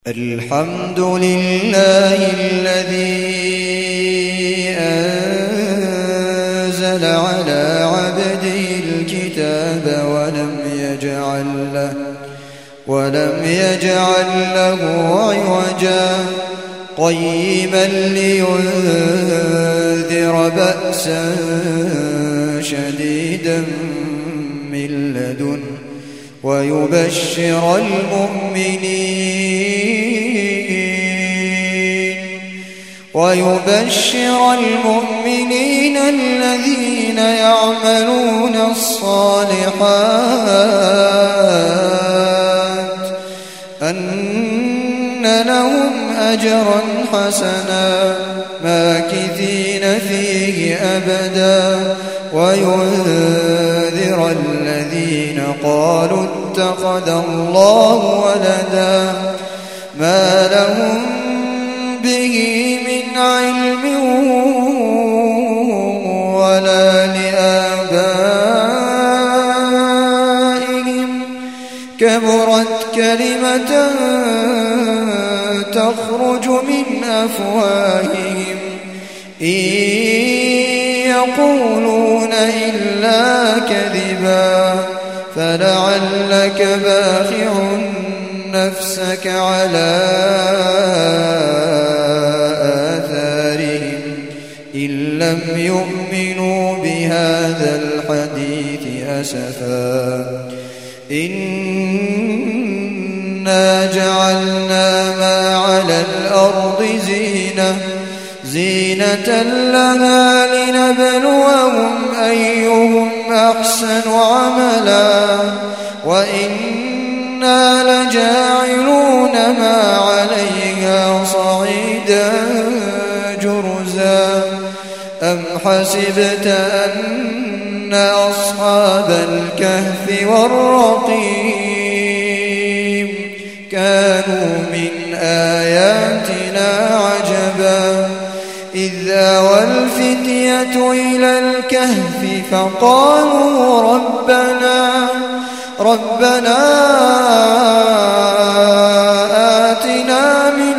الحمد لله الذي أنزل على عبده الكتاب ولم يجعل له عوجا قيما لينذر بأسا شديدا من لدنه ويبشر المؤمنين الذين يعملون الصالحات أن لهم أجرا حسنا ماكثين فيه أبدا وينذر الذين قالوا اتخذ الله ولدا ما لهم به من علم ولا لآبائهم كبرت كلمة تخرج من أفواههم إن يقولون إلا كذبا فلعلك باخع نفسك على آثارهم إن لم يؤمنوا بهذا الحديث أسفا إنا جعلنا ما على الأرض زينة لها لنبلوهم أيهم أحسن عملا وإنا لجاعلون ما عليها صعيدا جرزا أم حسبت أن أصحاب الكهف والرقيم كانوا من آياتنا عجبا إذ آوى الفتية إلى الكهف فقالوا ربنا آتنا من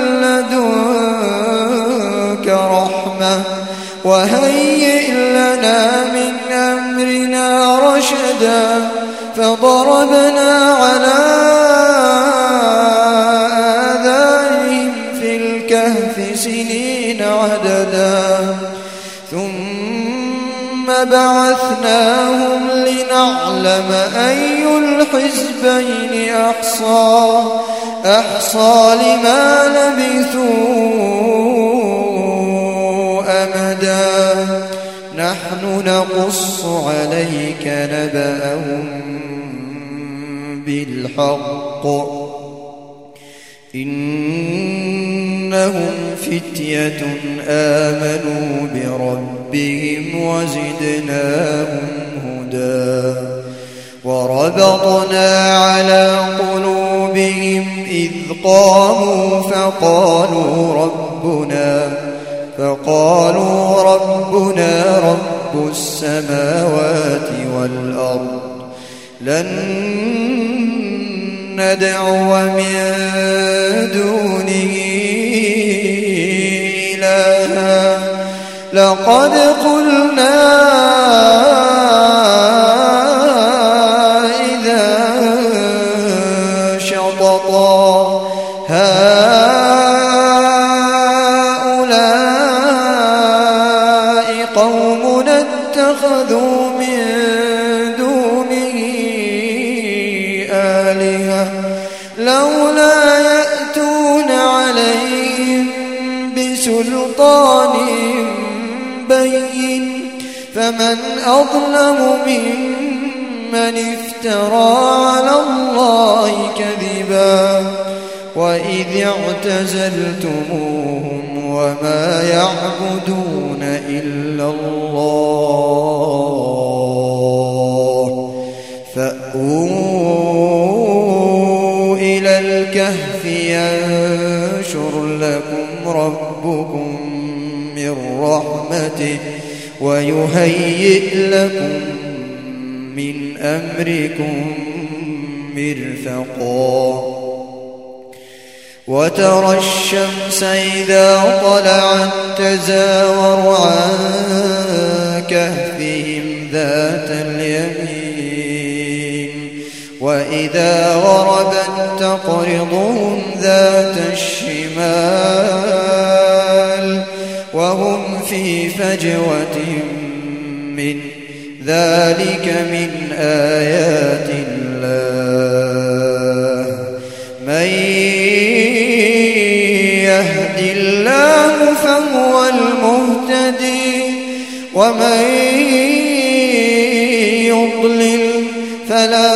لدنك رحمة وهيئ لنا من أمرنا رشدا فضربنا على آذانهم في الكهف سنين عددا ثم بعثناهم لنعلم أي الحزبين أحصى لما لبثوا أمدا نحن نقص عليك نبأهم بالحق إنهم فتية آمنوا بربهم وزدناهم هدى وربطنا على قلوبهم إذ قاموا فقالوا ربنا رب السماوات والأرض لن ندعو من دونه إلها لقد قلنا إذا شططا هؤلاء قومنا اتخذوا من دونه آلهة لولا يأتون عليهم بسلطان بين فمن أظلم ممن افترى على الله كذبا وإذ اعتزلتموهم وما يعبدون إلا الله فأووا إلى الكهف ينشر لكم ربكم من رحمته ويهيئ لكم من أمركم مرفقا وترى الشمس إذا طلعت تزاور عن كهفهم ذات اليمين وإذا غربت تقرضهم ذات الشمال وهم في فجوة من ذلك من آيات الله من يهد الله فهو المهتدي ومن يضلل فلن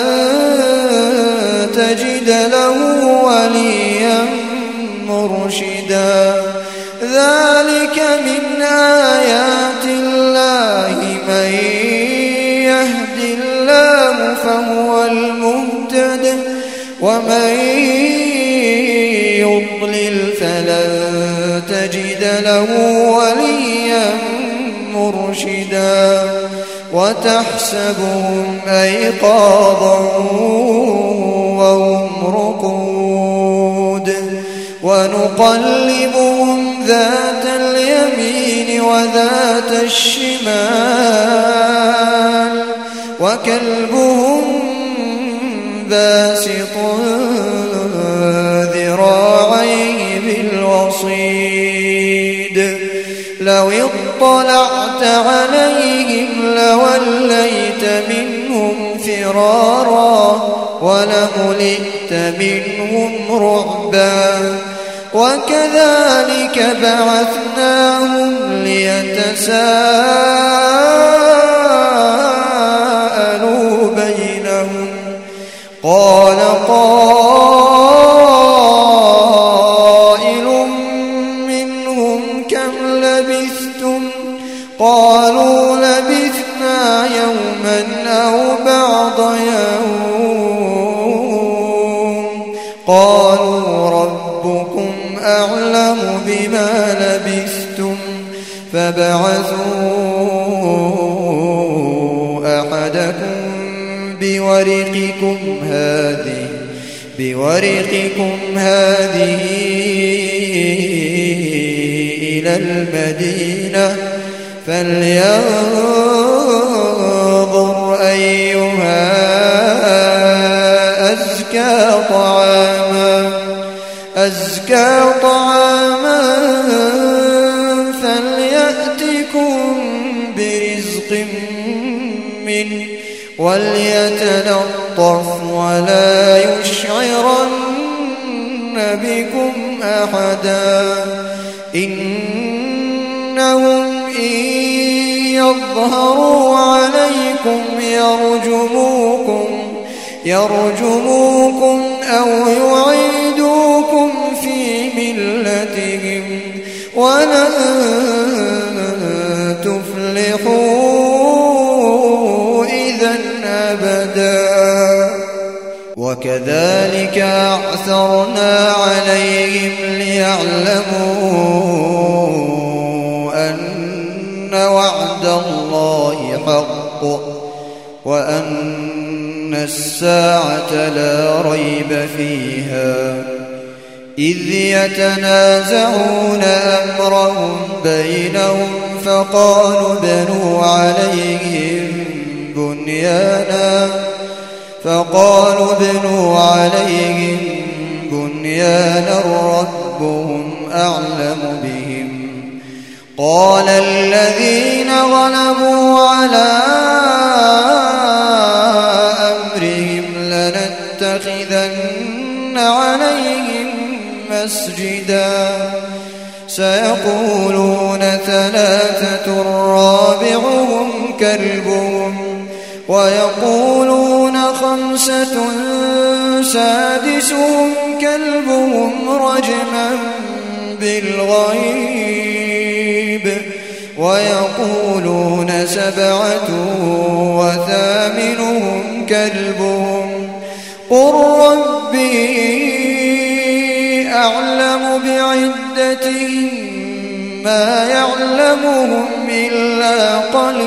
تجد له وليا مرشدا ذلك من آيات الله من يهد الله فهو المهتد ومن يضلل فلن تجد له وليا مرشدا وتحسبهم أيقاظا وهم رقود ونقلبهم ذات اليمين وذات الشمال وكلبهم باسط ذراعيه بالوصيد لو اطلعت عليهم لوليت منهم فرارا ولملئت منهم رعبا وكذلك بعثناهم ليتساءلوا بينهم قال قائل منهم كم لبثتم قالوا لبثنا يوما أو بعض يوم قالوا ربكم أعلم بما لبثتم فابعثوا أحدكم بورقكم هذه إلى المدينة فلينظر أيها أزكى طعاما فليأتكم برزق منه وليتلطف ولا يشعرن بكم أحدا إنهم إن يظهروا عليكم يرجموكم أو يعيدوكم في ملتهم ولن تفلحوا إذا أبدا وكذلك أعثرنا عليهم ليعلموا أن وعد الله حق وأن الساعة لا ريب فيها إذ يتنازعون أمرهم بينهم فقالوا ابنوا عليهم بنيانا ربهم أعلم بهم قال الذين غلبوا على أمرهم لنتخذن عليهم مسجدا سيقولون ثلاثة رابعهم كلبهم ويقولون خمسة سادسهم كلبهم رجما بالغيب ويقولون سبعة وثامنهم كلبهم قل ربي أعلم بعدتهم ما يعلمهم إلا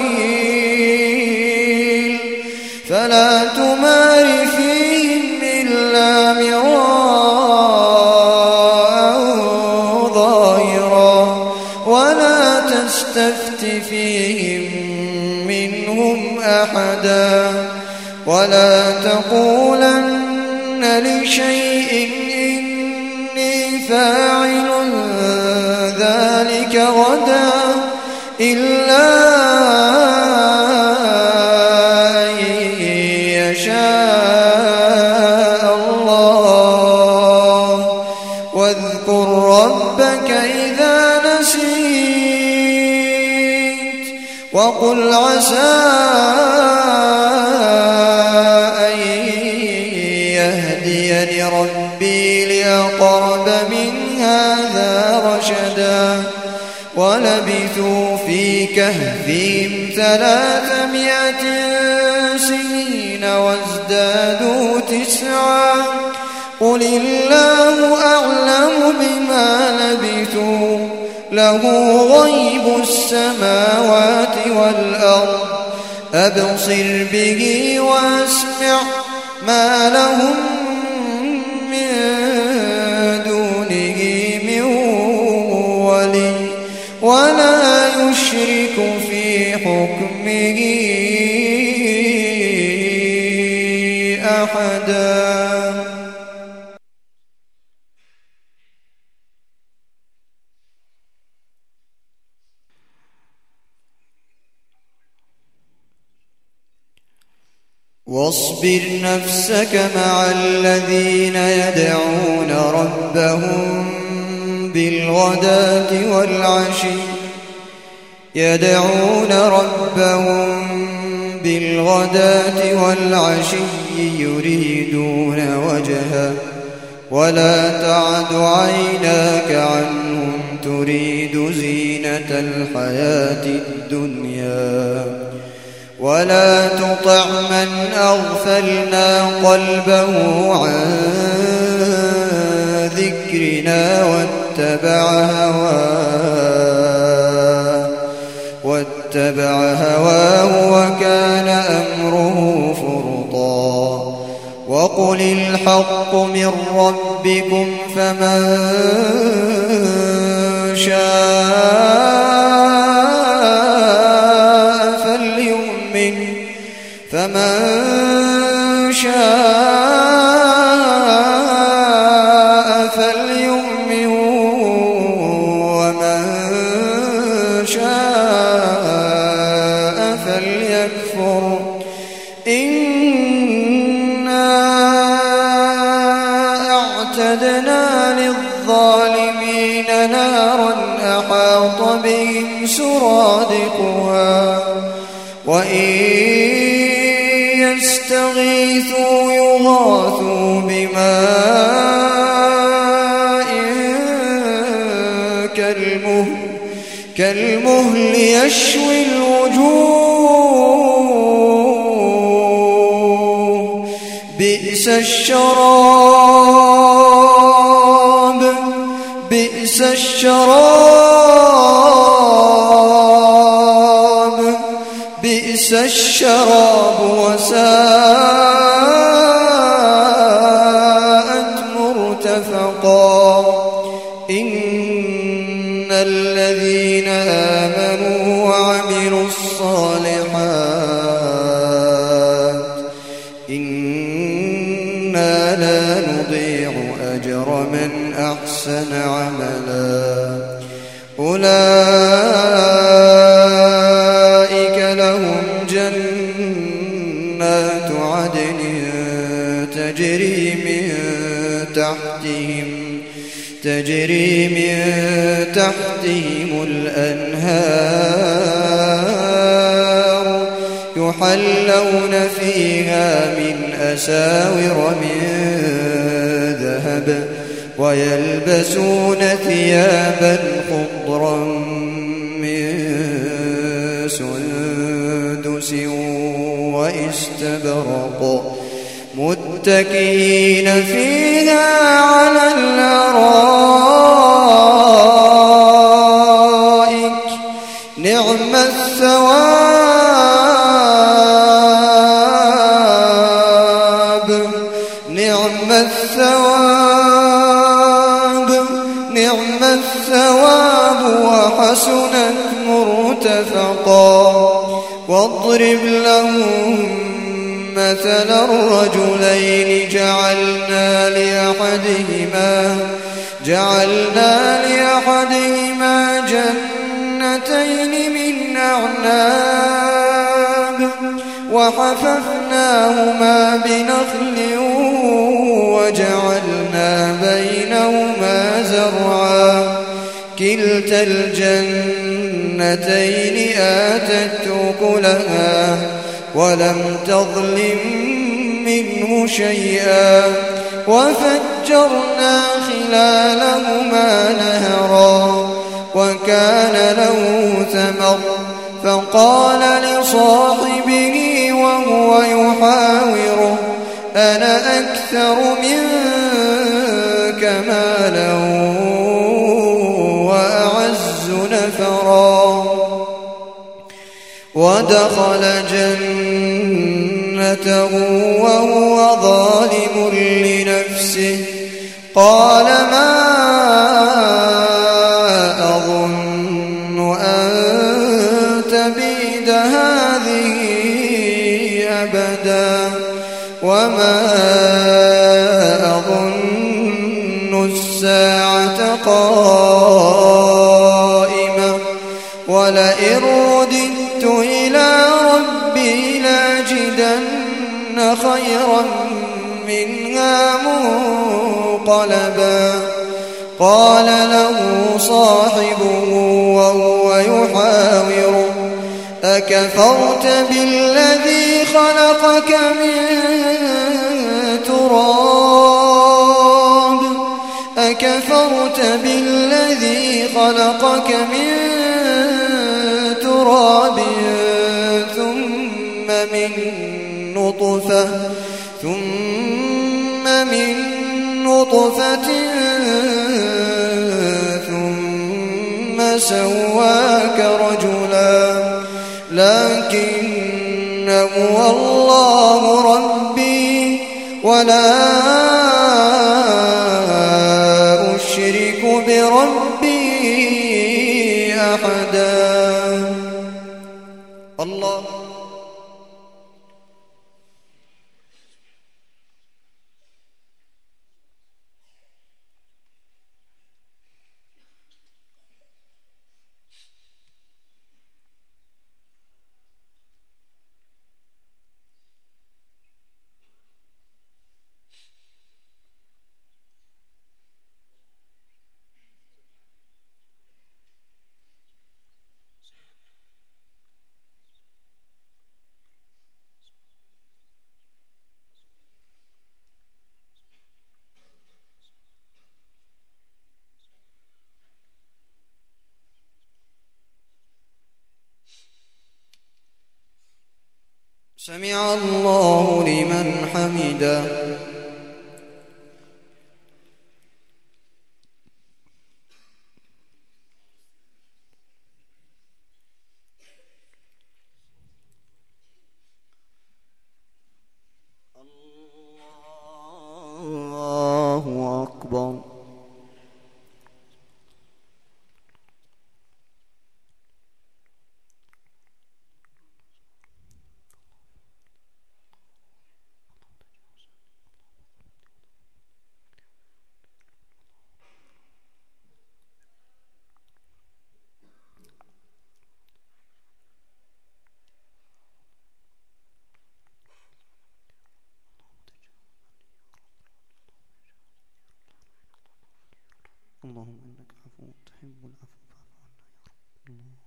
قليل فلا تمار فيهم إلا مراء أحدا ولا تقولن لشيء إني فاعل ذلك غدا إلا أن يشاء الله واذكر ربك إذا نسيت وقل عسى أن يهديني ربي لأقرب من هذا رشدا ولبثوا في كهفهم 300 سنين وازدادوا 9 قل الله أعلم بما لبثوا له غيب السماوات والأرض أبصر به وأسمع ما لهم من دونه من ولي ولا يشرك في حكمه أحدا. واصبر نفسك مع الذين يدعون ربهم بالغداة والعشي يريدون وجهه ولا تعد عيناك عنهم تريد زينة الحياة الدنيا ولا تطع من أغفلنا قلبه عن ذكرنا واتبع هواه وكان أمره فرطا وقل الحق من ربكم فمن شاء فليؤمن ومن شاء فليكفر إنا أعتدنا للظالمين نارا أحاط بهم سرادقها وإن يستغيثوا يغاثوا بماء كالمهل يشوي الوجوه بئس الشراب وساءت مرتفقا إن الذين آمنوا وعملوا الصالحات إنا لا نضيع أجر من أحسن عملا أولئك لهم جنات عدن تجري من تحتهم الأنهار يحلون فيها من أساور من ذهب ويلبسون ثيابا خضرا من سندس واستبرق متكئين فيها على الأرائك نعم الثواب وحسنت مرتفقا واضرب لهم مثلا الرجلين جعلنا لأحدهما جنتين من أعناب وحففناهما بنخل وجعلنا بينهما زرعا كلتا الجنتين آتت أكلها ولم تظلم منه شيئا وفجرنا خلالهما نهرا وكان له ثمر فقال لصاحبه وهو يحاوره أنا أكثر منك مالا وأعز نفرا ودخل جنته وهو ظالم لنفسه قال ما أظن أن تبيد هذه أبدا وما أظن الساعة قائمة ولئن رددت إلى ربي لأجدن خيرا منها منقلبا قال له صاحبه وهو يحاوره أكفرت بالذي خلقك من تراب ثم من نطفة ثم سواك رجلا لكن هو الله ربي ولا أشرك بربي أحدا الله سمع الله لمن حمده الله أكبر اللهم إنك عفو تحب العفو فاعف عنا يا رب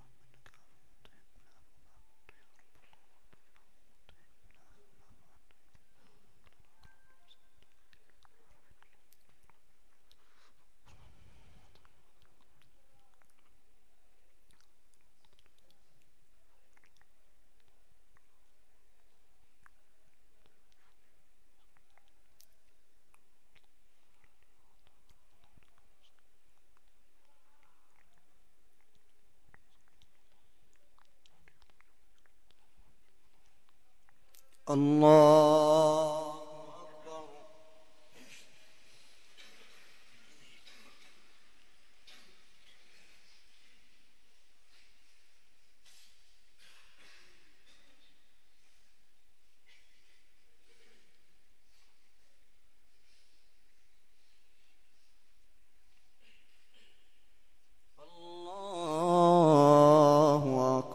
الله أكبر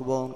أكبر.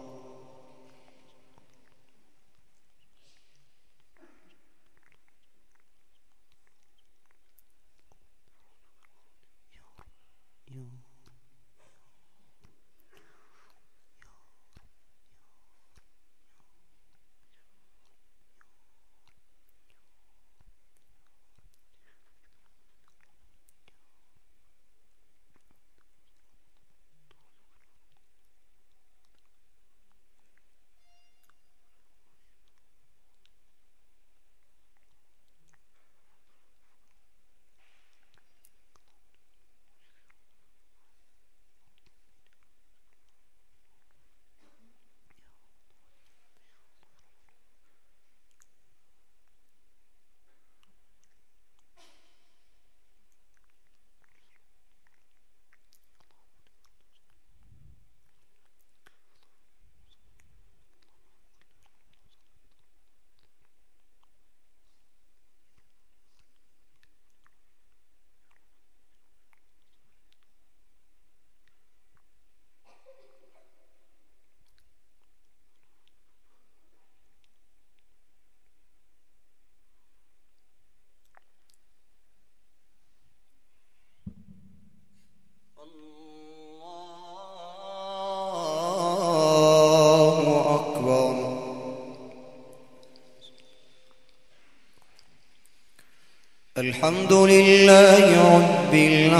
الحمد لله رب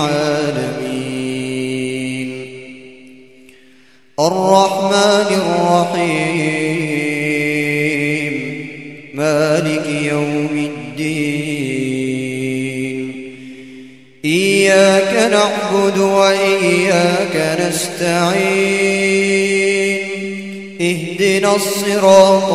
العالمين الرحمن الرحيم مالك يوم الدين إياك نعبد وإياك نستعين اهدنا الصراط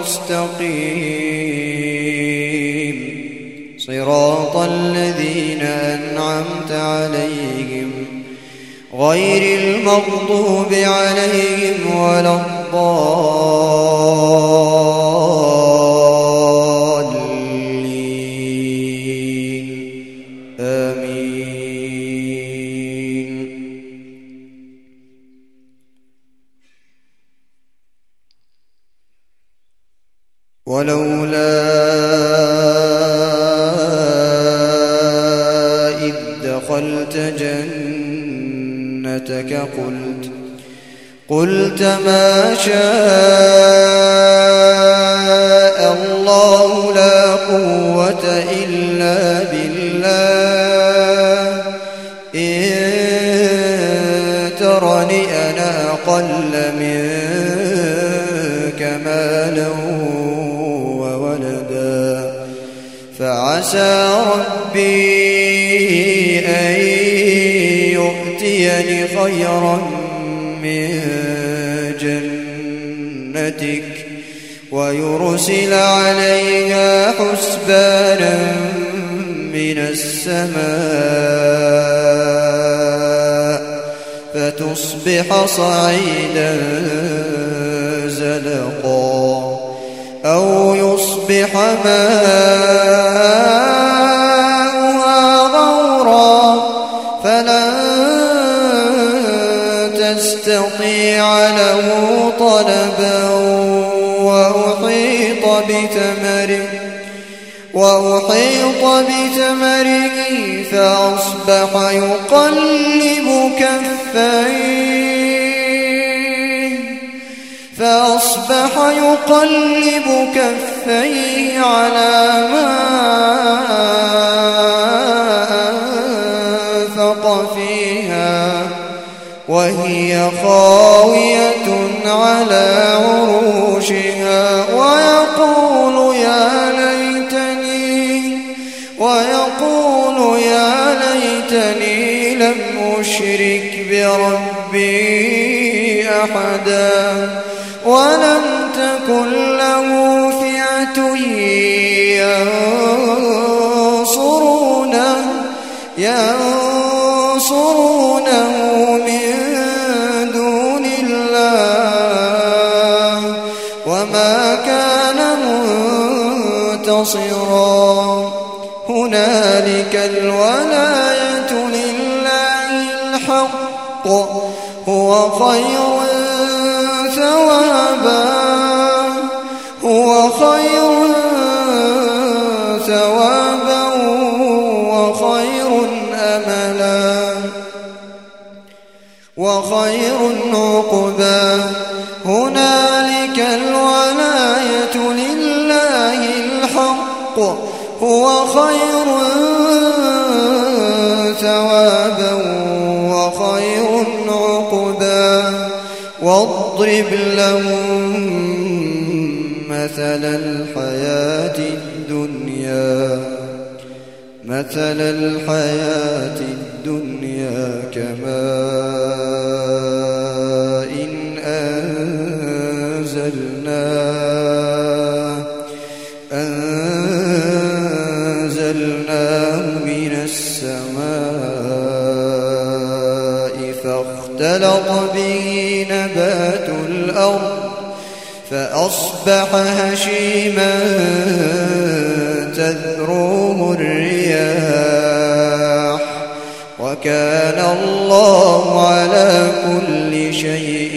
المستقيم صراط الذين أنعمت عليهم غير المغضوب عليهم ولا الضالين آمين. ولولا دخلت جنتك قلت ما شاء الله لا قوة إلا بالله إن ترني أنا أقل منك مالا وولدا فعسى ربي أن يؤتيني خيرا من جنتك ويرسل عليها حسبانا من السماء فتصبح صعيدا زلقا أو يصبح فلن تستطيع له طلبا وأحيط بثمره فأصبح يقلب كفيه على ما أنفق فيها وهي خاوية على عروشها ويقول يا ليتني لم أشرك بربي أحدا ولم تكن له فئة ينصرونه من دون الله وما كان منتصرا هنالك الولاية لله الحق هو خير ثوابا هو خير ثوابا وخير أملا وخير عقبا. هنالك الولاية لله الحق هو خير ثوابا وخير عقبا. واضرب لهم مثل الحياة الدنيا كماء إن أنزلناه من السماء فاختلط به نبات الأرض فأصبح هشيما تذروه الرياح وكان الله على كل شيء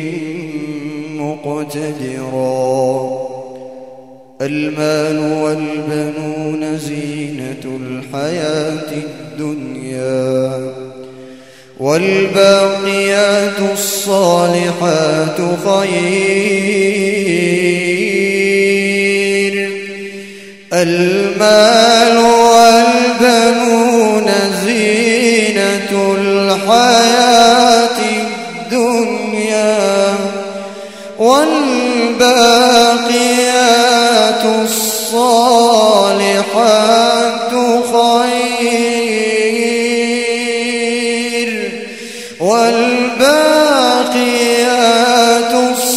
مقتدرا. المال والبنون زينة الحياة الدنيا والباقيات الصالحات خير. المال والبنون زينة الحياة الدنيا والباقيات الصالحات خير. والباقيات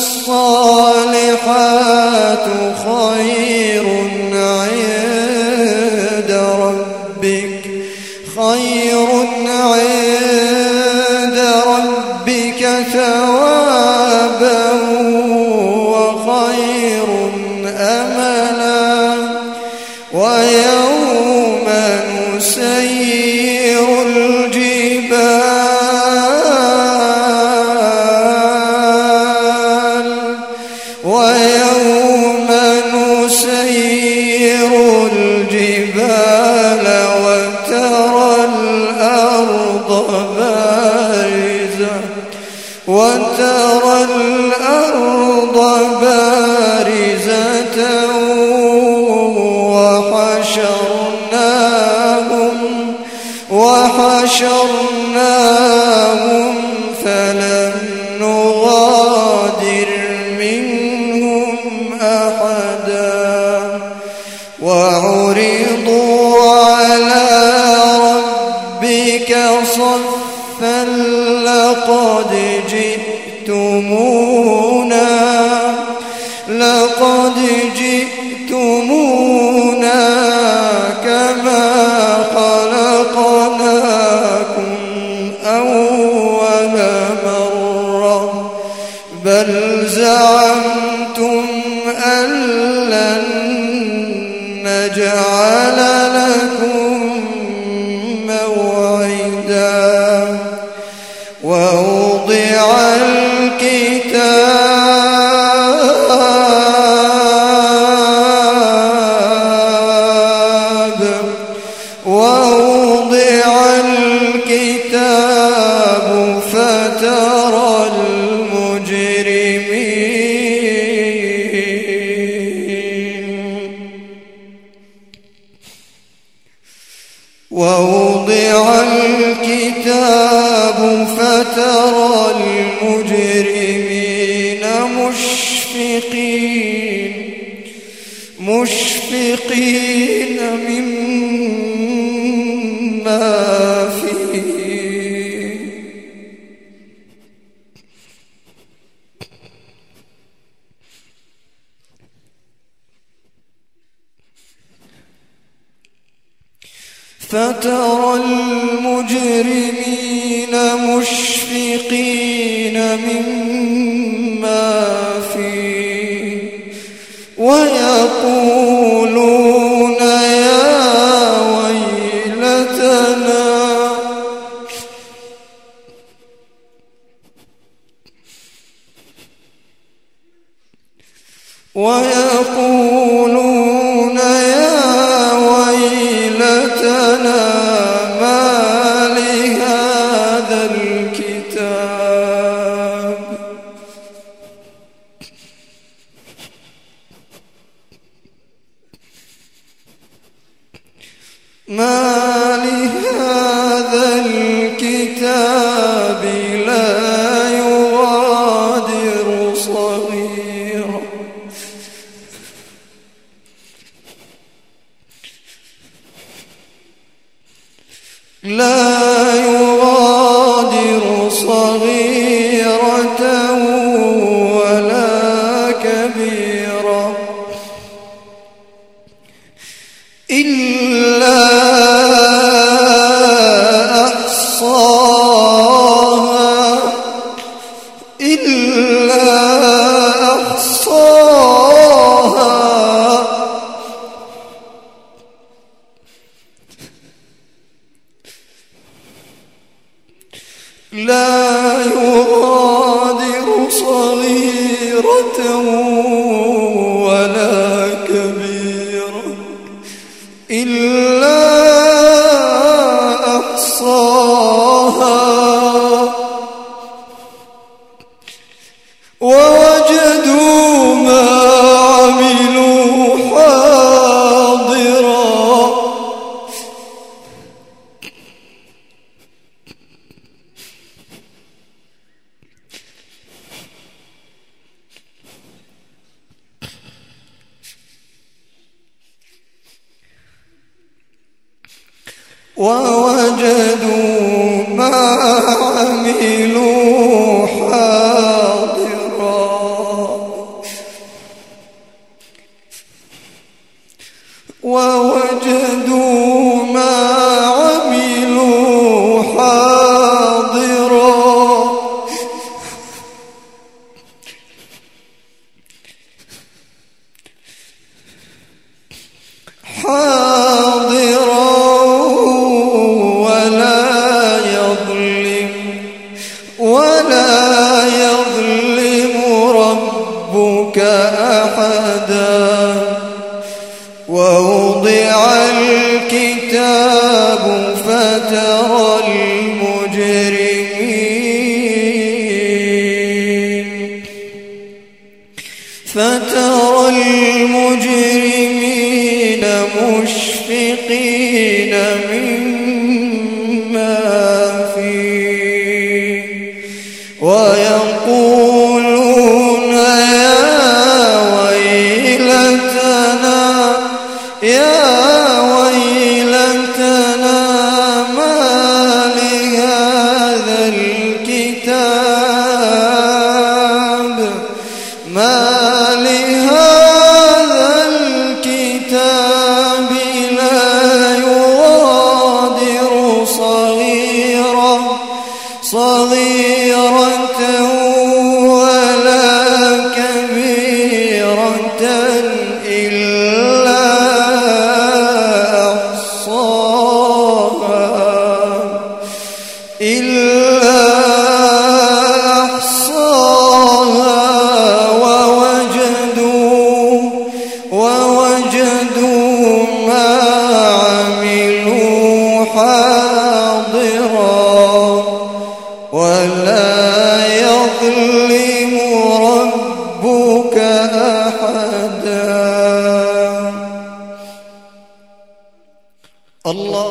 الصالحات خير عند ربك ثوابا وخير أملا. ويوم نسير الجبال وترى الأرض بارزة وحشرناهم فلم نغادر منهم أحدا. وعرضوا على ربك صفا لقد جئتمونا كما خلقناكم أول مرة بل زعمتم أن لن نجعل لكم موعدا. ووضع الكتاب فترى المجرمين مشفقين مما فيه فترى المجرمين مشفقين مما فيه ويقولون يا ويلتنا ويقولون يا ويلتنا ما لهذا الكتاب لا يغادر صغيرة ولا كبيرة إلا أحصاها لا يغادر صغيرة ولا كبيرة إلا أحصاها ووجدوا ما عملوا حاضرا ووجدوا ما عملوا حاضرا ولا يظلم ربك أحدا ووضع الكتاب فترى المجرمين مشفقين مما فيه ويقولون يا ويلتنا ما لهذا الكتاب لا يغادر صغيرة ولا كبيرة إلا أحصاها ووجدوا ما عملوا حاضرا ولا يظلم ربك أحدا. الله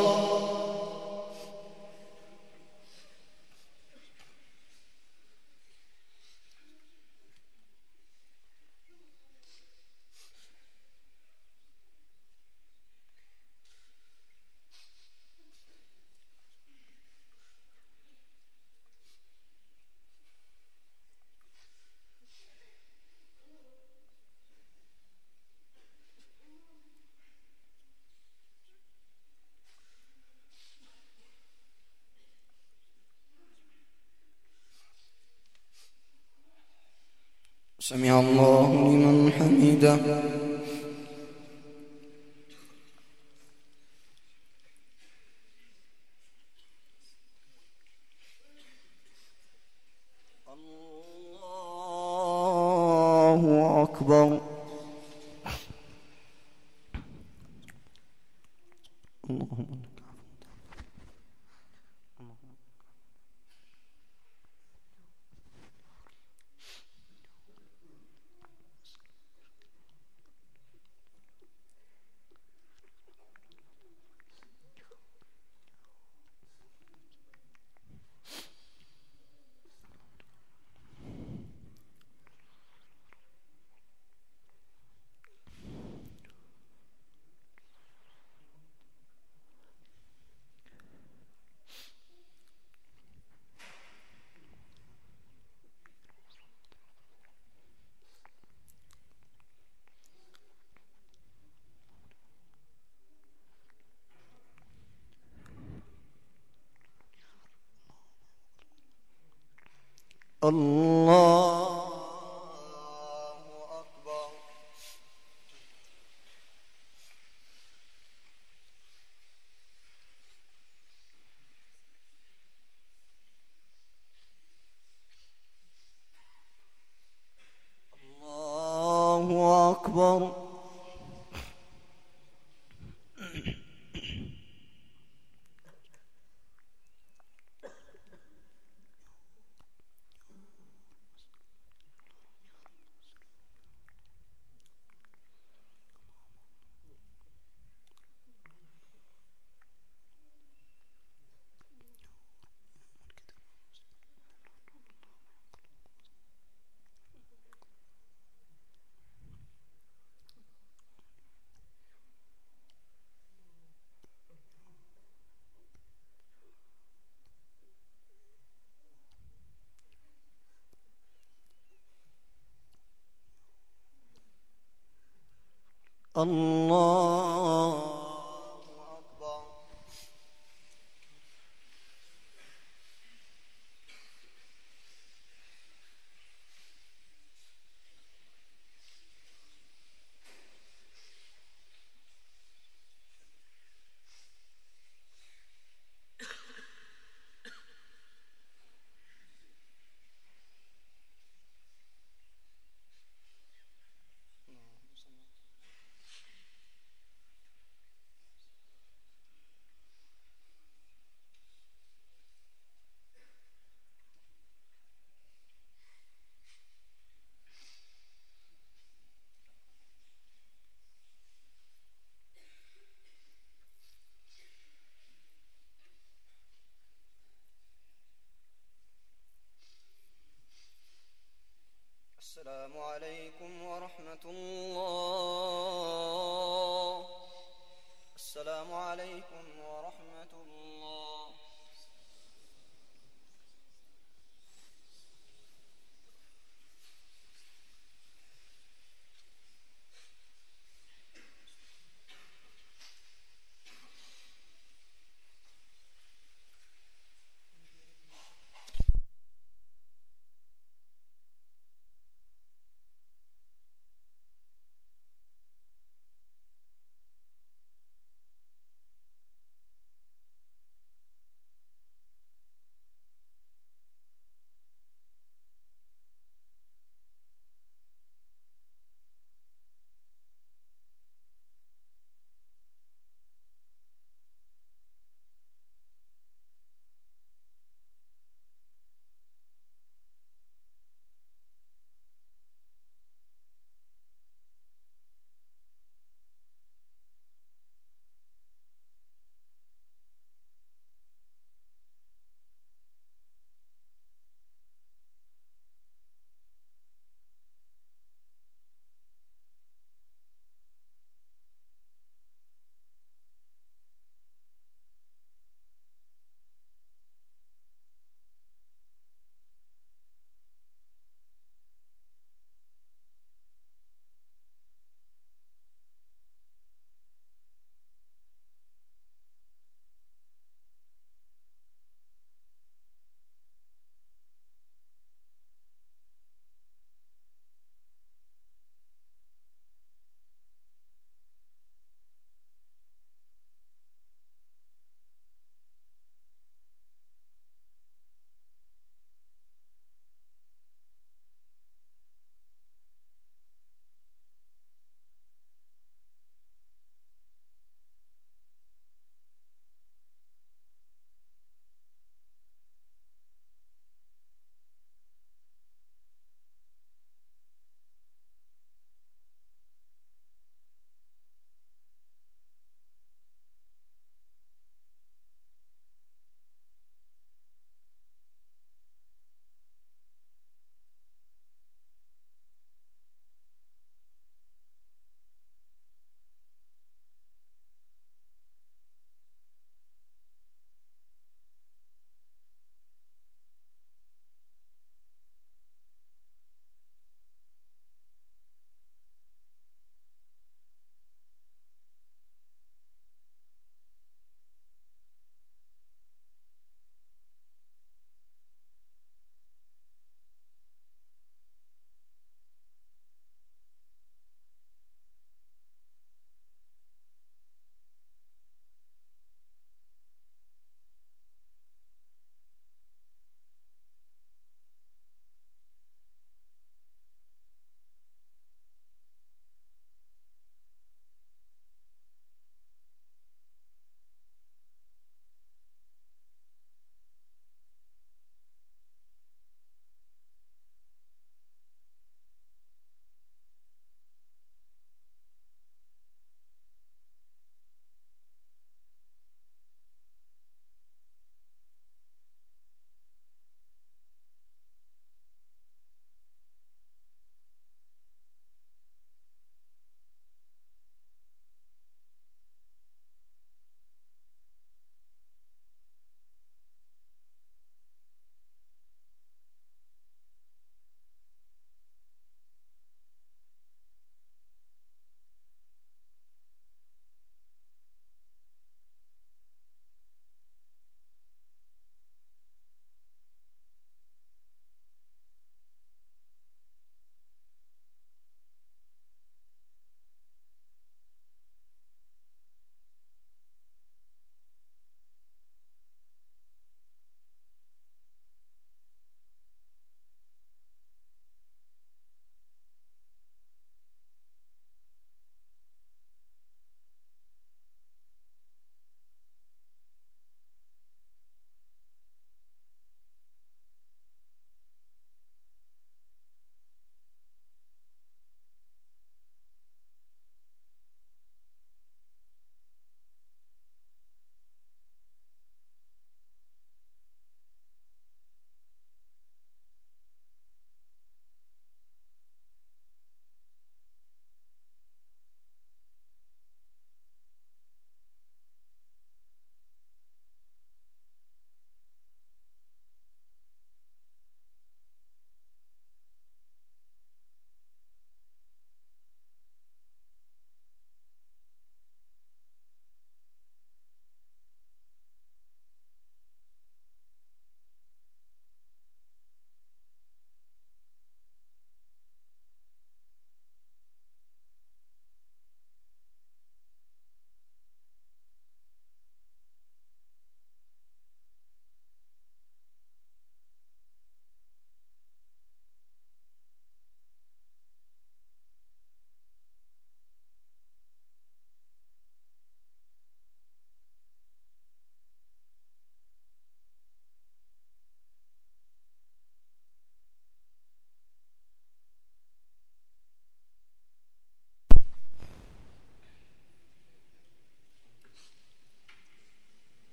سمع الله لمن حمده. الله أكبر. الله أكبر. الله أكبر. الله أكبر. السلام عليكم ورحمة الله. السلام عليكم ورحمة الله.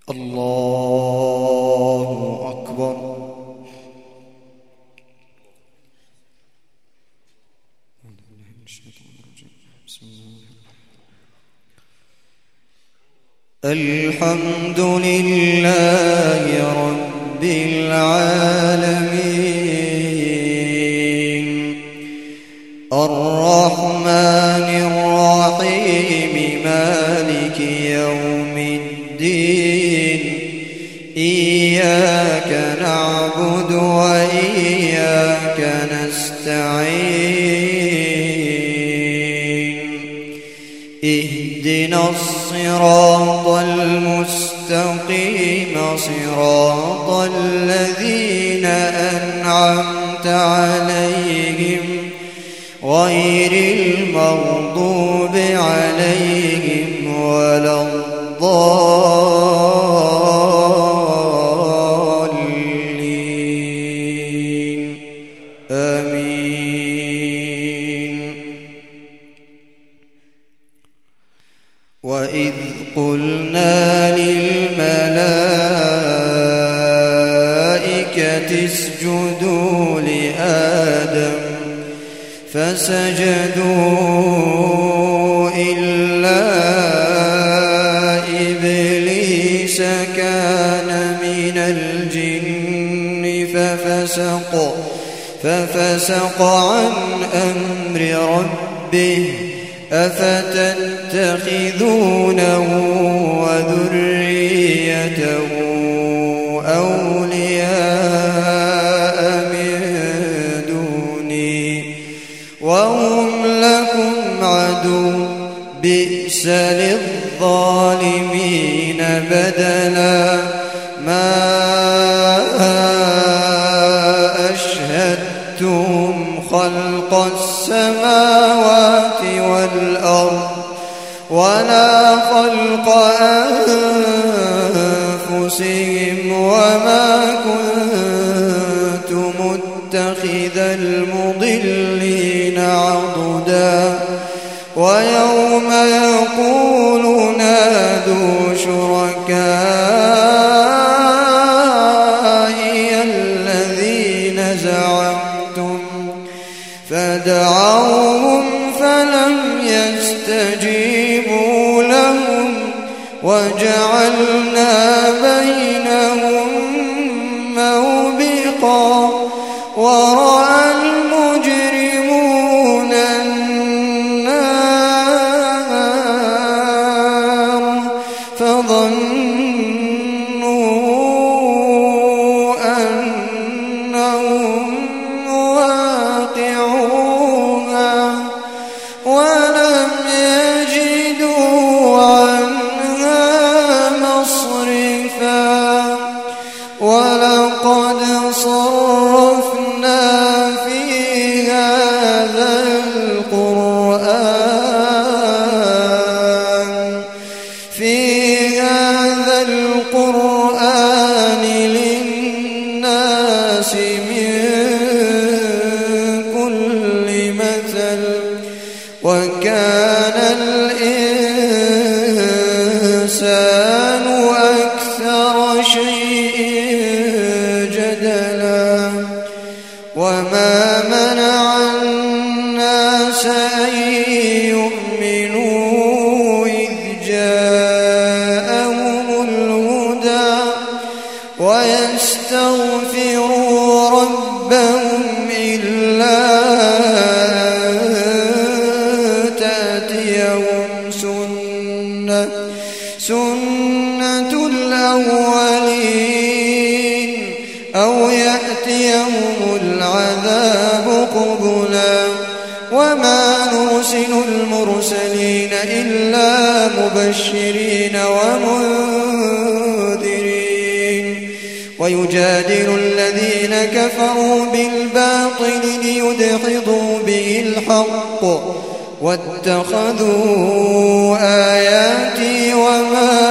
الله أكبر. الحمد لله رب العالمين الرحمن الرحيم مالك يوم الدين إياك نعبد وإياك نستعين اهدنا الصراط المستقيم صراط الذين أنعمت عليهم غير المغضوب عليهم ولا الضالين آمين. وإذ قلنا للملائكة اسجدوا لآدم فسجدوا إلا إبليس كان من الجن ففسق عن أمر ربه أفتتخذونه وذريته أولياء من دوني وهم لكم عدو بئس للظالمين بدلا ما أشهدتهم خلق السماوات والأرض ولا خلق أنفسهم وما كنت متخذ المضلين عضدا ويوم يقول نادوا شركائي الذين زعمتم فدعوهم فلم يستجيبوا لهم وجعلنا بينهم موبقا ورأى المجرمون النار فظنوا أنهم واقعوها ولم يجدوا عنها مصرفا ولقد صرفنا في هذا القرآن للناس من كل مثل وكان الإنسان أكثر شيء جدلا وما منع الناس أن يؤمنوا إذ جاءهم الهدى ويستغفروا ربهم إلا أن تأتيهم سنة الأولين أو يأتيهم العذاب قبلا وما نرسل المرسلين إلا مبشرين ومنذرين ويجادل الذين كفروا بالباطل ليدحضوا به الحق واتخذوا آياتي وما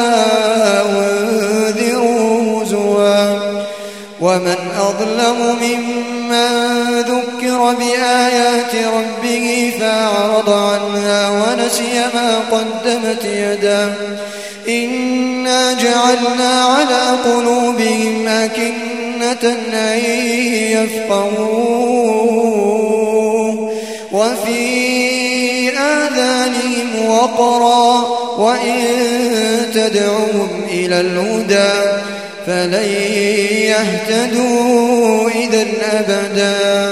أنذروا هزوا ومن أظلم ممن ذكر بآيات ربه فأعرض عنها ونسي ما قدمت يداه إن إنا جعلنا على قلوبهم أكنة أن يفقهوه وفي آذانهم وقرا وإن تدعوهم إلى الهدى فلن يهتدوا إذا أبدا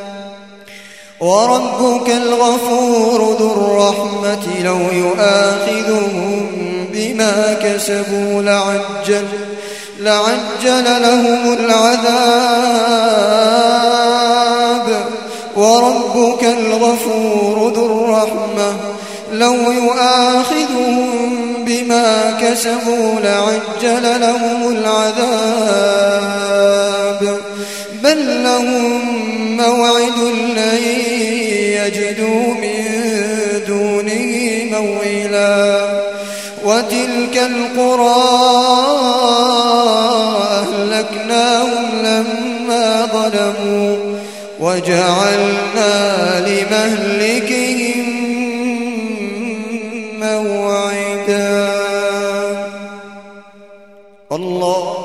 وربك الغفور ذو الرحمة لو يؤاخذهم بما كسبوا لعجل لهم العذاب وربك الغفور ذو الرحمة لو يؤاخذهم بما كسبوا لعجل لهم العذاب بل لهم موعد لن يجدوا من دونه موئلا وتلك القرى أهلكناهم لما ظلموا وجعلنا لمهلكهم موعدا الله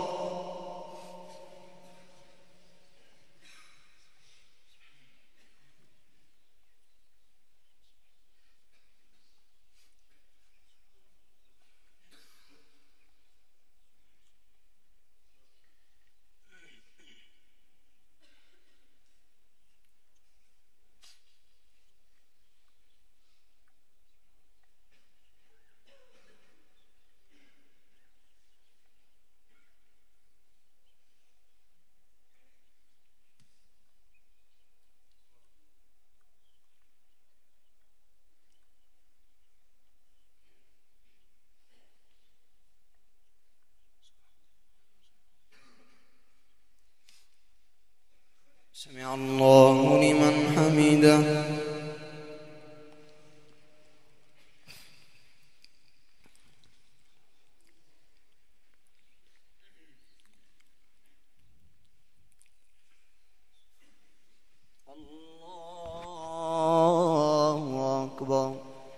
سمع الله لمن حمده الله أكبر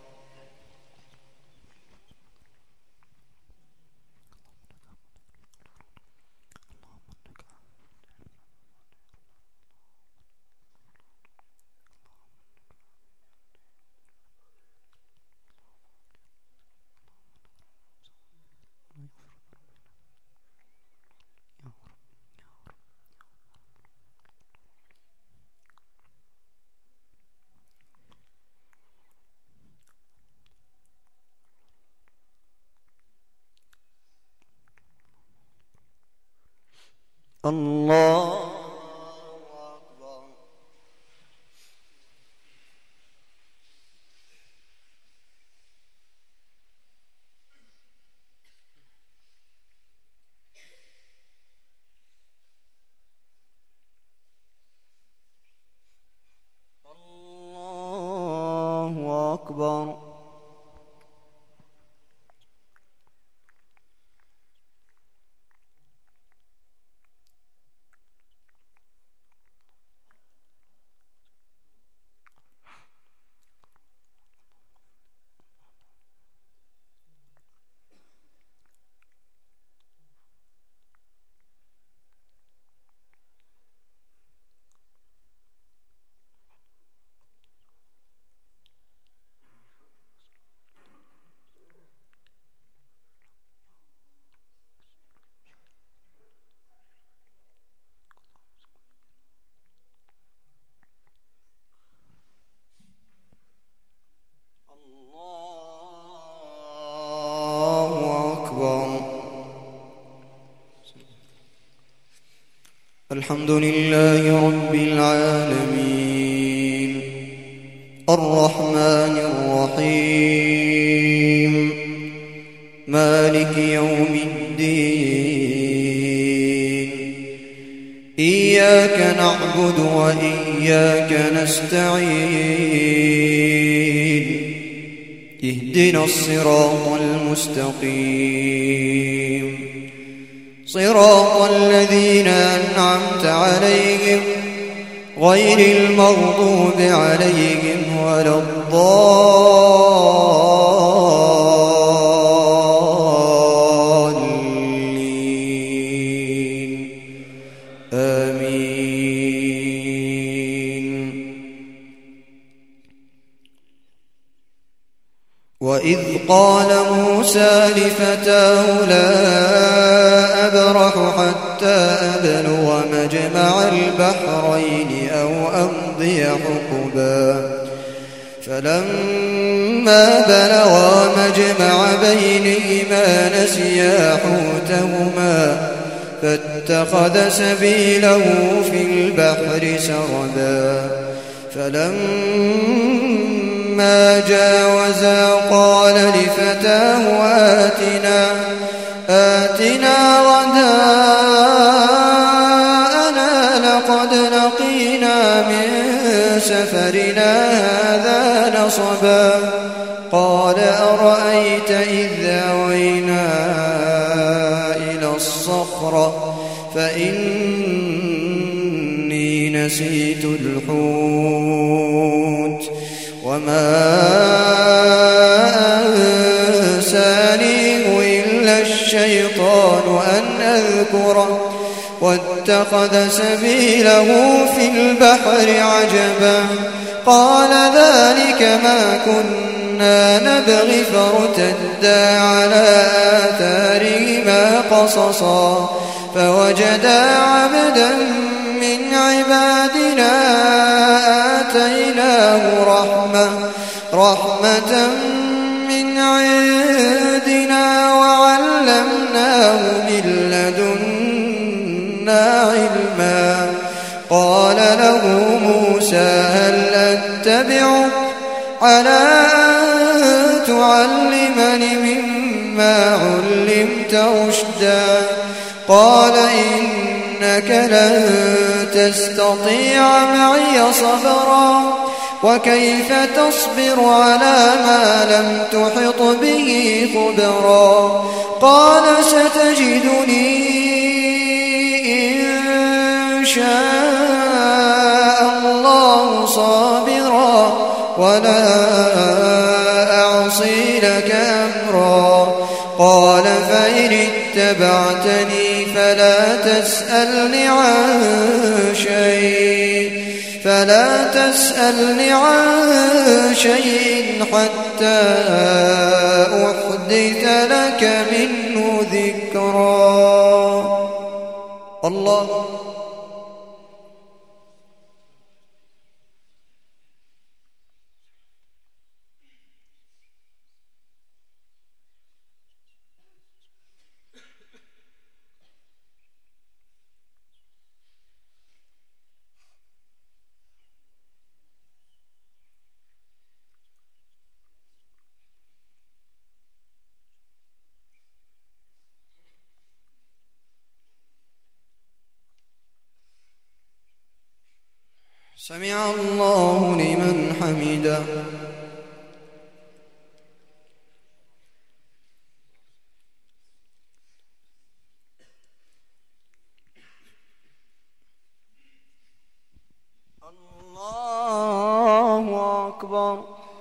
الله أكبر الله أكبر الحمد لله رب العالمين الرحمن الرحيم مالك يوم الدين إياك نعبد وإياك نستعين اهدنا الصراط المستقيم صراط الذين أنعمت عليهم غير المغضوب عليهم ولا الضالين وإذ قال موسى لفتاه لا أبرح حتى أبلغ مجمع البحرين أو أمضي حقبا فلما بلغا مجمع بينهما نسيا حوتهما فاتخذ سبيله في البحر سربا فلما جاوزا قال لفتاه آتنا غداءنا لقد لقينا من سفرنا هذا نصبا قال أرأيت إذ آوينا إلى الصخرة فإني نسيت الحوت وما أنسانيه إلا الشيطان أن أذكره واتخذ سبيله في البحر عجبا قال ذلك ما كنا نبغي فارتدا على آثارهما قصصا فوجدا عبدا من عبادنا آتيناه رحمة من عندنا وعلمناه من لدنا علما قال له موسى هل أتبعك على أن تعلمني مما علمت رشدا قال إنك لن تستطيع معي صبرا وكيف تصبر على ما لم تحط به خبرا قال ستجدني إن شاء الله صابرا ولا أعصي لك أمرا قال فإن اتبعتني فلا تسألني عن شيء حتى أحدث لك منه ذكرا الله سمع الله لمن حمده الله أكبر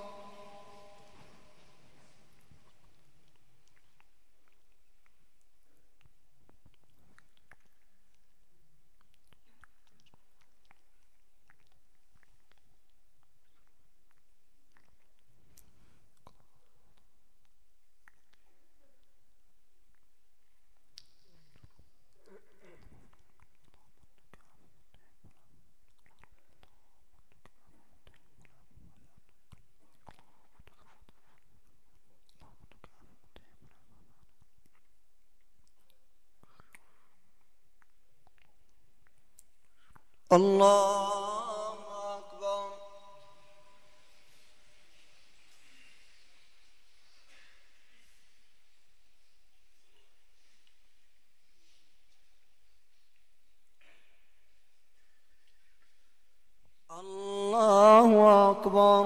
الله أكبر الله أكبر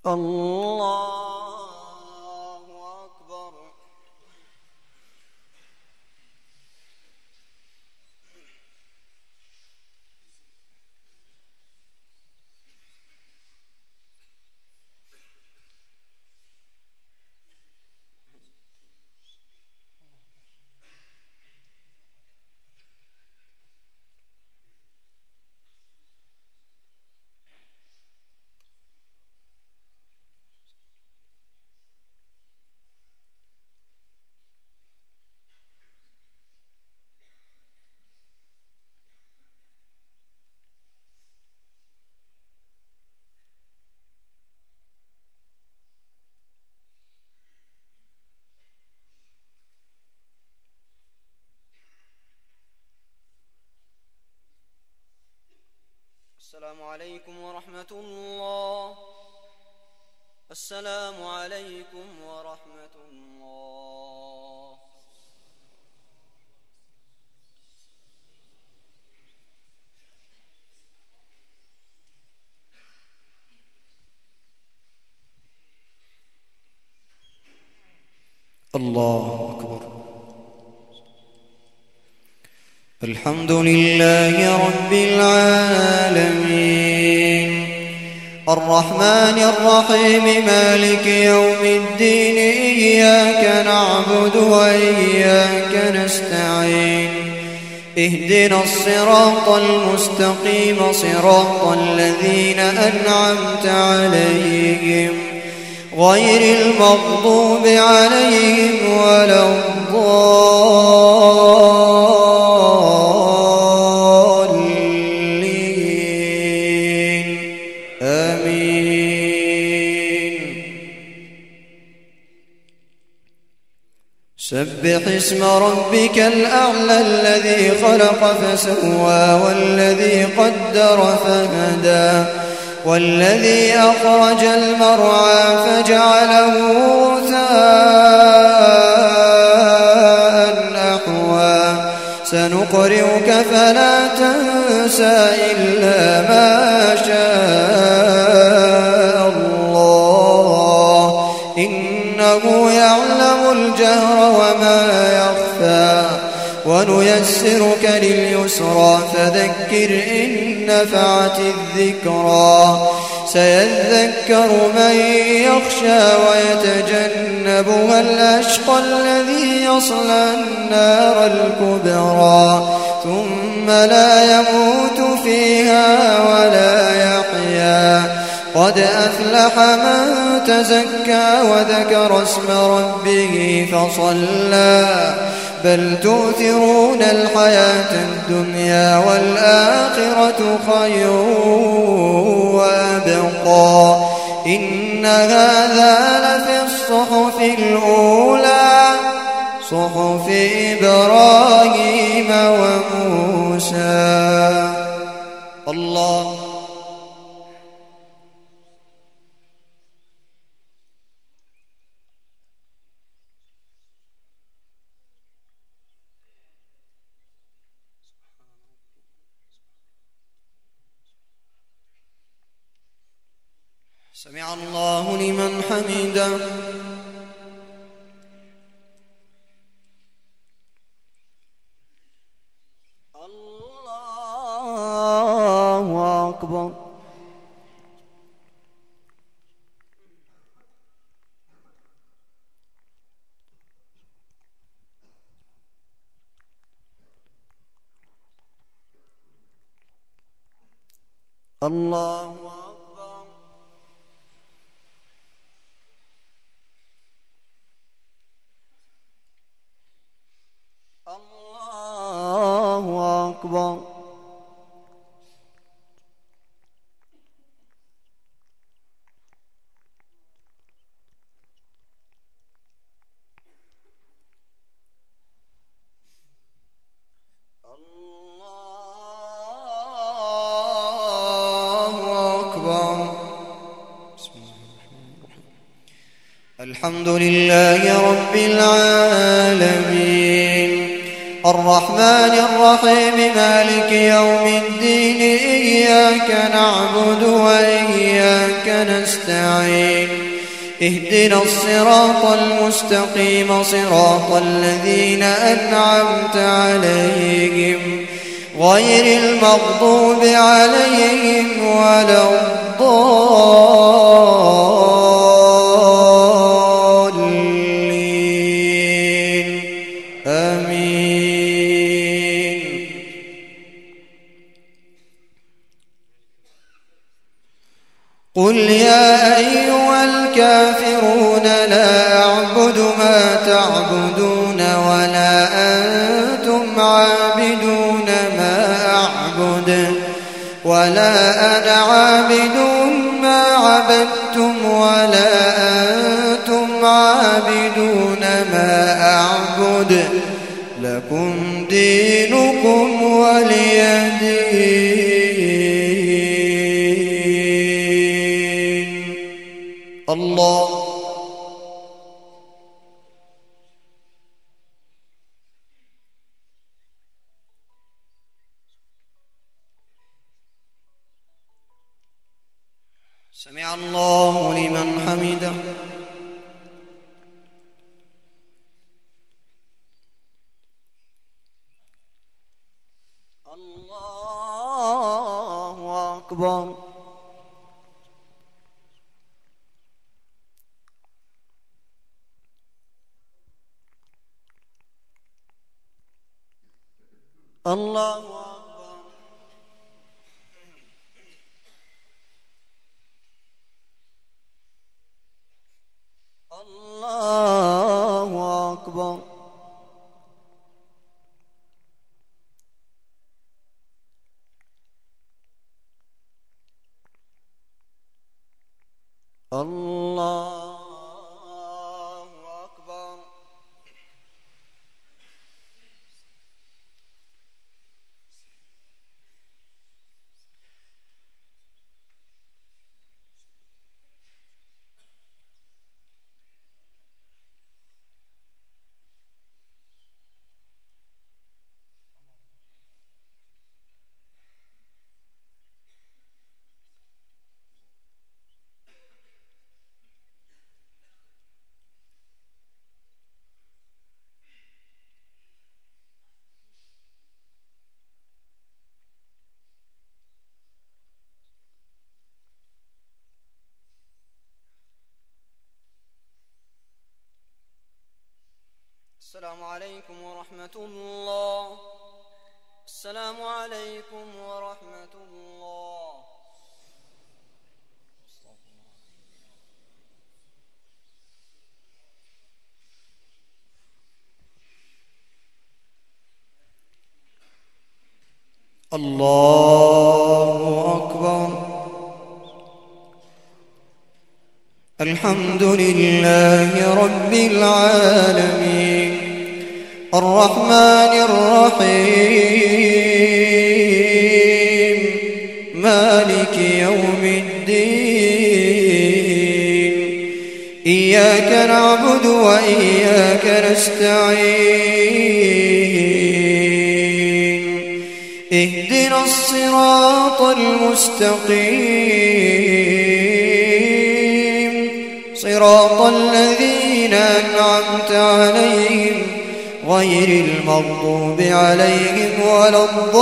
الله أكبر. السلام عليكم ورحمة الله. السلام عليكم ورحمة الله. الله أكبر. الحمد لله رب العالمين الرحمن الرحيم مالك يوم الدين إياك نعبد وإياك نستعين اهدنا الصراط المستقيم صراط الذين أنعمت عليهم غير المغضوب عليهم ولا الضالين آمين. سبح اسم ربك الأعلى الذي خلق فسوى والذي قدر فهدى والذي أخرج المرعى فجعله غثاء أحوى سنقرئك فلا تنسى إلا ما شاء الله إنه يعلم الجهر وما يخفى ونيسرك لليسرى فذكر إن نفعت الذكرى سيذكر من يخشى ويتجنبها الأشقى الذي يصلى النار الكبرى ثم لا يموت فيها ولا يحيا قد أفلح من تزكى وذكر اسم ربه فصلى بل تؤثرون الحياة الدنيا والآخرة خير وأبقى إن هذا لفي الصحف الأولى صحف إبراهيم وموسى. الله سمع الله لمن حمده. الله أكبر. الله أكبر. الله أكبر. الحمد لله رب العالمين الرحمن الرحيم مالك يوم الدين إياك نعبد وإياك نستعين اهدنا الصراط المستقيم صراط الذين أنعمت عليهم غير المغضوب عليهم ولا الضالين آمين. قل يا أيها الكافرون لا أعبد ما تعبدون ولا أنتم عابدون ما أعبد ولا أنا عابد ما عبدتم ولا أنتم عابدون ما أعبد لكم دينكم ولي دين. الله سمع الله لمن حمده. الله أكبر. الله أكبر. الله أكبر. الله أكبر. السلام عليكم ورحمة الله. السلام عليكم ورحمة الله. الله أكبر. الحمد لله رب العالمين الرحمن الرحيم مالك يوم الدين إياك نعبد وإياك نستعين اهدنا الصراط المستقيم صراط الذين أنعمت عليهم غير المغضوب عليهم ولا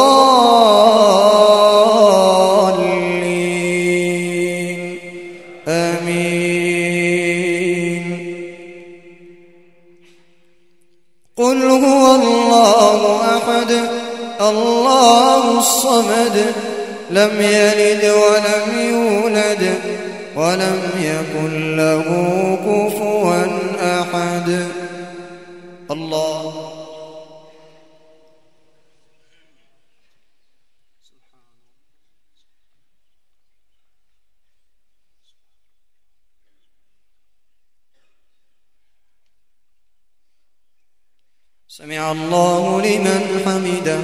الضالين آمين. قل هو الله أحد الله الصمد لم يلد ولم يولد ولم يكن له كفوا أحد. الله سمع الله لمن حمده.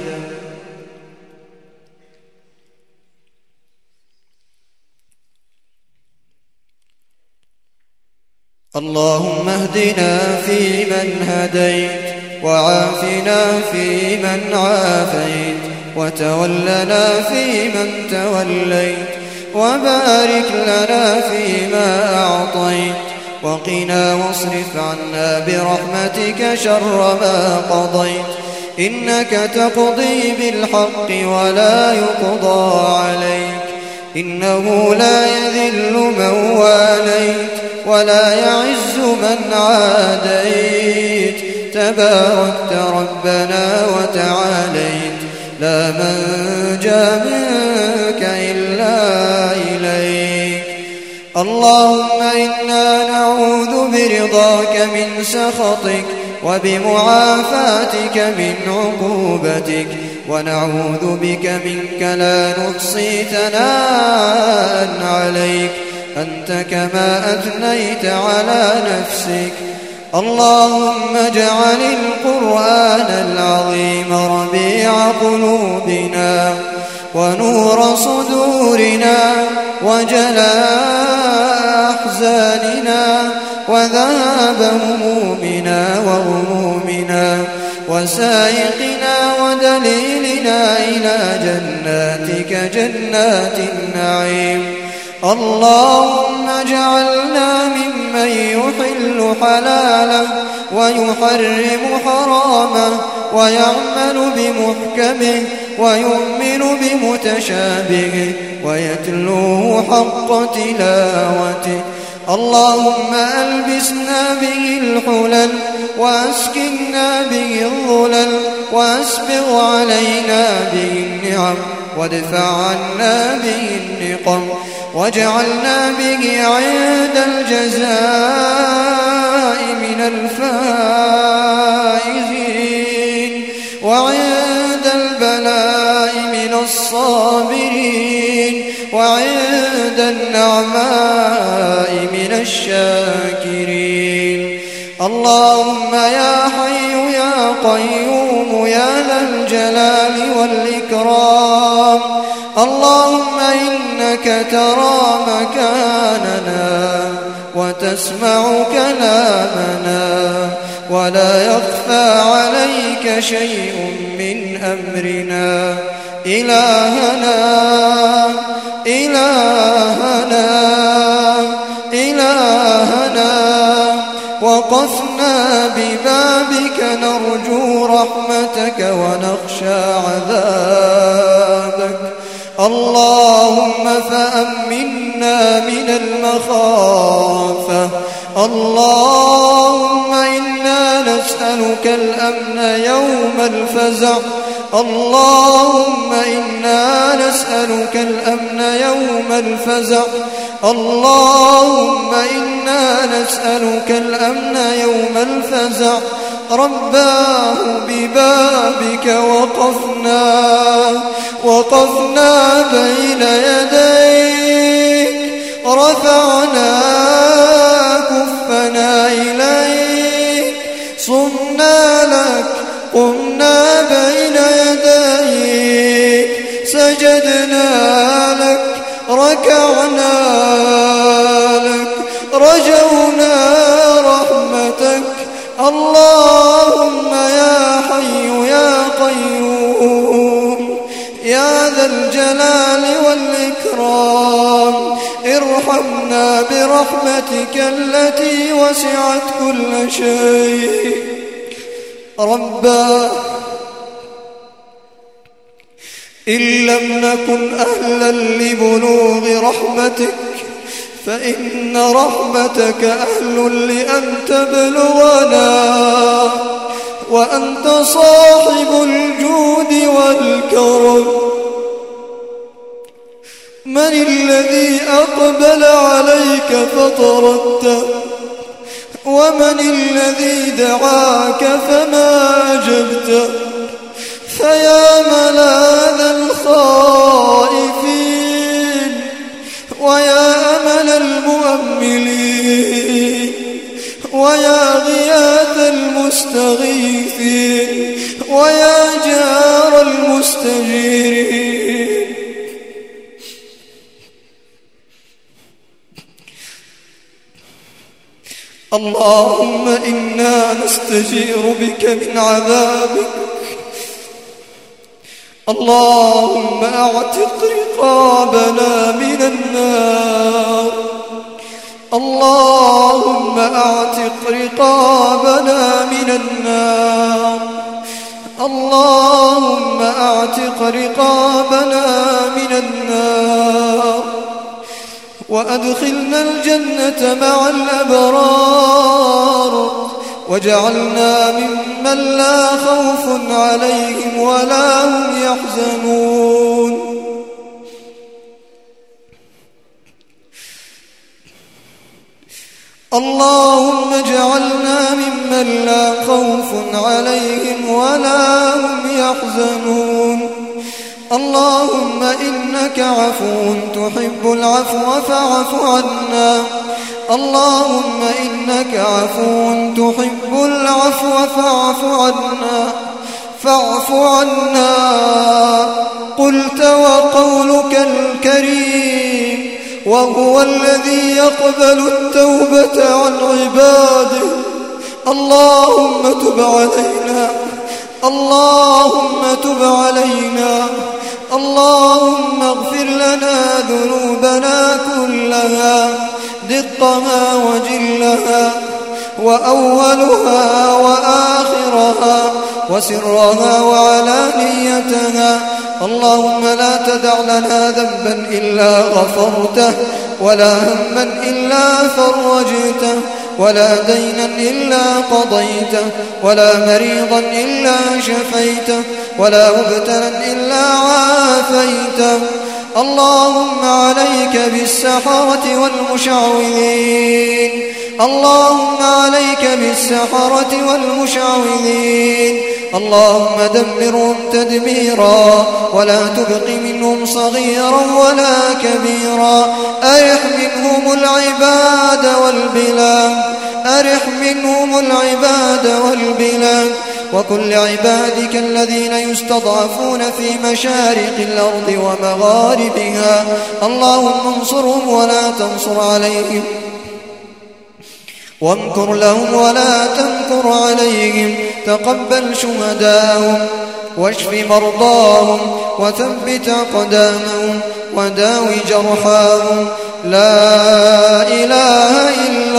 اللهم اهدنا فيمن هديت وعافنا فيمن عافيت وتولنا فيمن توليت وبارك لنا فيما أعطيت وقنا واصرف عنا برحمتك شر ما قضيت إنك تقضي بالحق ولا يقضى عليك إنه لا يذل من واليت ولا يعز من عاديت تباركت ربنا وتعاليت لا منجا منك إلا إليك اللهم إنا نعوذ برضاك من سخطك وبمعافاتك من عقوبتك ونعوذ بك منك لا نحصي ثناء عليك أنت كما أثنيت على نفسك اللهم اجعل القرآن العظيم ربيع قلوبنا ونور صدورنا وجلاء أحزاننا وذهاب همومنا وغمومنا وسائقنا ودليلنا إلى جناتك جنات النعيم اللهم اجعلنا ممن يحل حلاله ويحرم حرامه ويعمل بمحكمه ويؤمن بمتشابهه ويتلوه حق تلاوته اللهم ألبسنا به الحلل وأسكننا به الظلل وأسبغ علينا به النعم وادفع عنا به النقم واجعلنا به عند الجزاء من الفائزين وعند البلاء من الصابرين وعند النعماء من الشاكرين اللهم يا حي يا قيوم يا ذا الجلال والإكرام اللهم إنك ترى مكاننا وتسمع كلامنا ولا يخفى عليك شيء من أمرنا إلهنا إلهنا إلهنا وقفنا ببابك نرجو رحمتك ونخشى عذابك اللهم فأمنا من المخافة اللهم إنا نسألك الأمن يوم الفزع اللهم إنا نسألك الأمن يوم الفزع اللهم إنا نسألك الأمن يوم الفزع رباه ببابك وقفنا بين يديك رفعنا كفنا إليك صمنا لك قمنا بين يديك سجدنا لك ركعنا لك رجونا رحمتك اللهم يا حي يا قيوم يا ذا الجلال والإكرام ارحمنا برحمتك التي وسعت كل شيء ربا إن لم نكن أهلا لبلوغ رحمتك فإن رحمتك أهل لأن تبلغنا وأنت صاحب الجود والكرم من الذي أقبل عليك فطردته ومن الذي دعاك فما أجبته فيا ملاذ الخائفين ويا أمل المؤملين ويا غياث المستغيثين ويا جار المستجيرين اللهم إنا نستجير بك من عذابك. اللهم أعتق رقابنا من النار. اللهم أعتق رقابنا من النار. اللهم أعتق رقابنا من النار وأدخلنا الجنة مع الأبرار واجعلنا ممن لا خوف عليهم ولا هم يحزنون. اللهم اجعلنا ممن لا خوف عليهم ولا هم يحزنون. اللهم إنك عفو تحب العفو فاعف عنا. اللهم إنك عفو تحب العفو فاعف عنا. قلت وقولك الكريم وهو الذي يقبل التوبة عن عباده. اللهم تب علينا. اللهم تب علينا. اللهم اغفر لنا ذنوبنا كلها دقها وجلها وأولها وآخرها وسرها وعلانيتها. اللهم لا تدع لنا ذنبا إلا غفرته ولا هما إلا فرجته ولا دينا إلا قضيته ولا مريضا إلا شفيته ولا مبتلا إلا عافيته. اللهم عليك بالسحرة والمشعوذين. اللهم عليك بالسحرة والمشعوذين. اللهم دمرهم تدميرا ولا تبق منهم صغيرا ولا كبيرا. أرح منهم العباد والبلاد. أرح منهم العباد والبلاد وكل عبادك الذين يستضعفون في مشارق الأرض ومغاربها. اللهم انصرهم ولا تنصر عليهم وامكر لهم ولا تمكر عليهم. تقبل شهداهم واشف مرضاهم وثبت أقدامهم وداو جرحاهم. لا إله إلا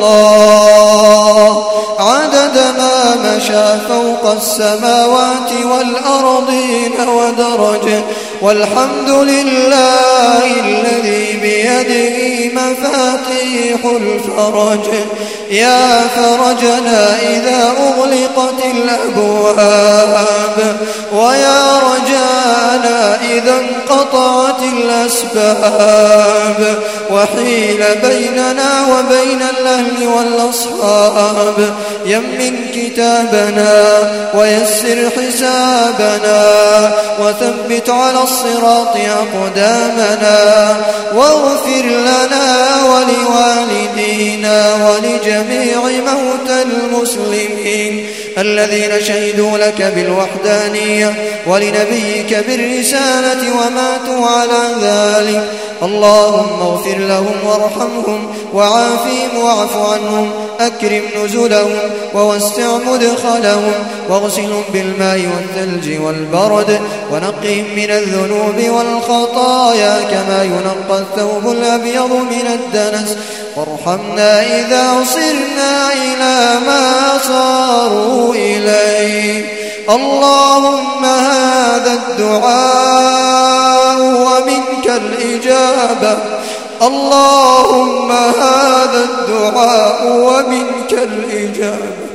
الله عدد ما مشى فوق السماوات والأرضين ودرجه. والحمد لله الذي بيده مفاتيح الفرج. يا فرجنا إذا أغلقت الأبواب ويا رجانا إذا انقطعت الأسباب وحيل بيننا وبين الأهل والأصحاب. يمن كتابنا ويسر حسابنا وثبت على الصراط أقدامنا واغفر لنا ولوالدينا ولجميع موتى المسلمين الذين شهدوا لك بالوحدانية ولنبيك بالرسالة وماتوا على ذلك. اللهم اغفر لهم وارحمهم وعافهم واعف عنهم. أكرم نزلهم ووسع مدخلهم واغسلهم بالماء والثلج والبرد ونقهم من الذنوب والخطايا كما ينقى الثوب الأبيض من الدنس. وارحمنا إذا صرنا إلى ما صاروا إليه. اللهم هذا الدعاء ومنك الإجابة. اللهم هذا الدعاء ومنك الإجابة.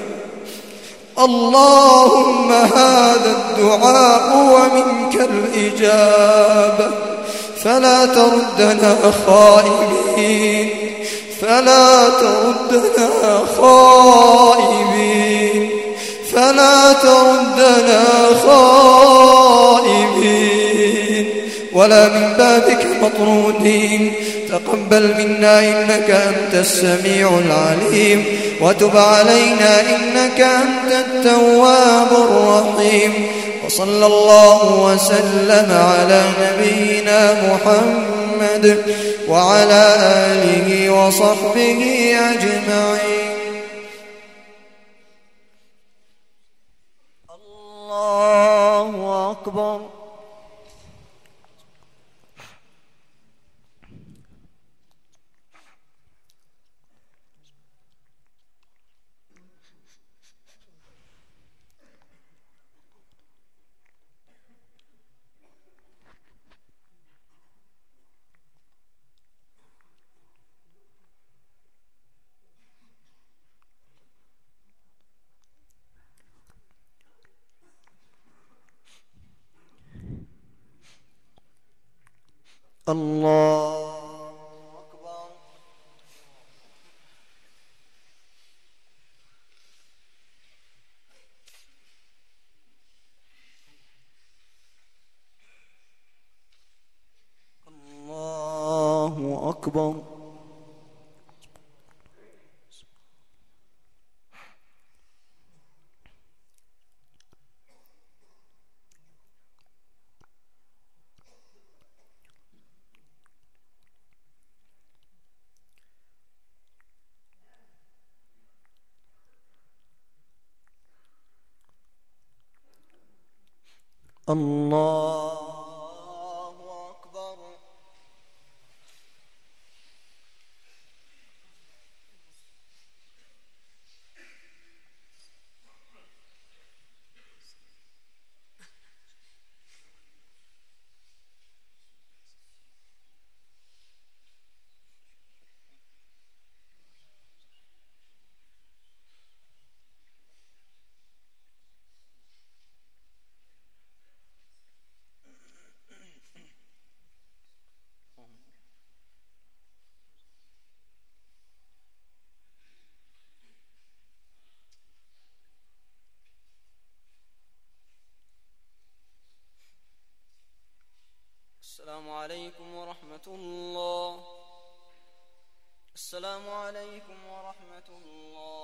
اللهم هذا الدعاء ومنك الإجابة. فلا تردنا خائبين. فلا تردنا خائبين. فلا تردنا خائبين ولا من بابك مطرودين. تقبل منا إنك أنت السميع العليم وتب علينا إنك أنت التواب الرحيم. وصلى الله وسلم على نبينا محمد وعلى آله وصحبه أجمعين. أكبر. الله أكبر. الله أكبر. الله أكبر. السلام عليكم ورحمة الله. السلام عليكم ورحمة الله.